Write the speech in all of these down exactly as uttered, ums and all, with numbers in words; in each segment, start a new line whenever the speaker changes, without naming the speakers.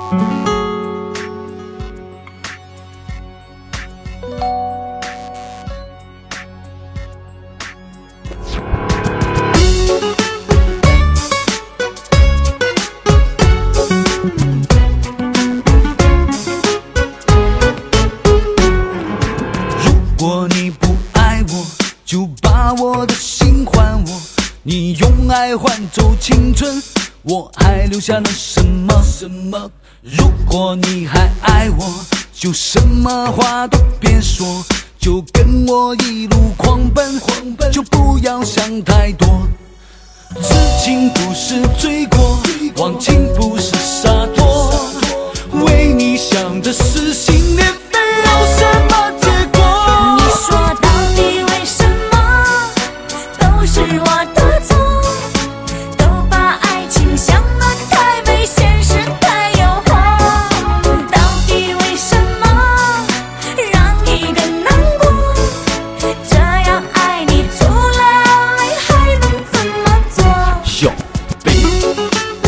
如果你不爱我，就把我的心还我，你用爱换走青春，我还留下了什么？什么？如果你还爱我，就什么话都别说，就跟我一路狂奔，狂奔就不要想太多。痴情不是罪过，忘情不是洒脱，为你想的撕心裂肺有什么结果？
你说到底为什么都是我的错，都把爱情想得太美，现实太诱惑，到底为什么让你更难过？这样爱你除了泪还能怎么做？
有病！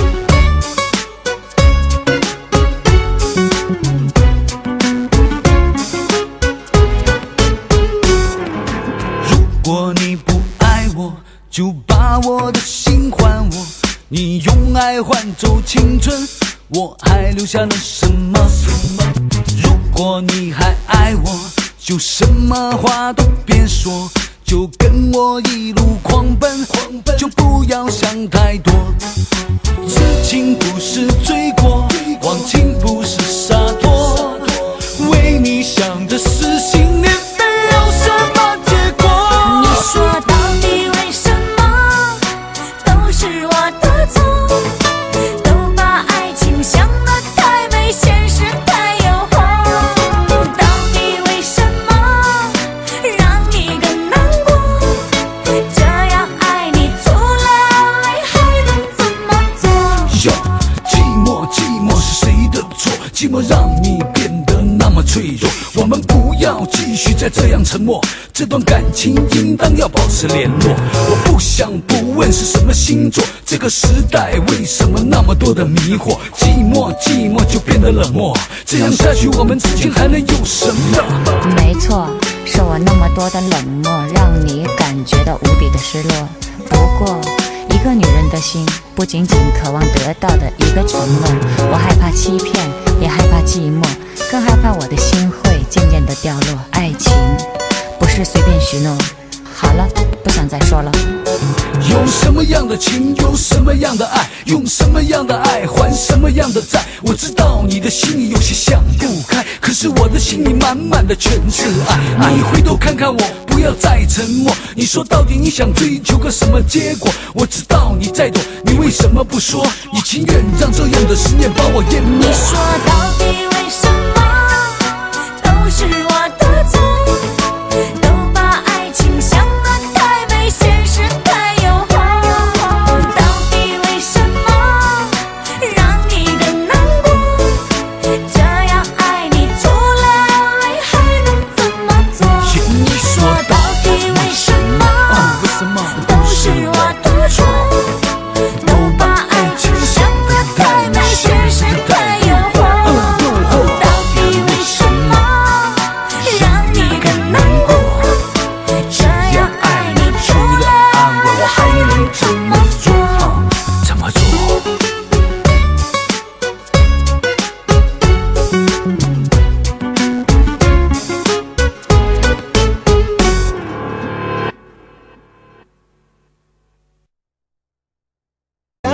如果你不爱我，就把我的心还我，你用爱换走青春，我还留下了什么？如果你还爱我，就什么话都别说，就跟我一路狂奔，狂奔就不要想太多。痴情不是罪过，忘情不是洒脱，为你想的撕心裂肺有什么结果？
你说到底为什么都是我的错，都把爱情想得太美，现实太诱惑，到底为什么让你更难过？这样爱你除了泪还能怎么做？
哟，寂寞寂寞是谁的错？寂寞让你变得那么脆弱，我们不要继续再这样沉默，这段感情应当要保持联络。我不想不问是什么星座，这个时代为什么那么多的迷惑？寂寞寂寞就变得冷漠，这样下去我们之间还能有什么？
没错，是我那么多的冷漠，让你感觉到无比的失落。不过一个女人的心不仅仅渴望得到的一个承诺，我害怕欺骗，也害怕寂寞，更害怕我的心会渐渐的掉落。爱情不是随便许诺。好了，不想再说了。
有什么样的情，有什么样的爱，用什么样的爱还什么样的债。我知道你的心里有些想不开，可是我的心里满满的全是爱。你回头看看我，不要再沉默。你说到底你想追求个什么结果？我知道你在躲，你为什么不说？你情愿让这样的思念把我淹没？
你说到底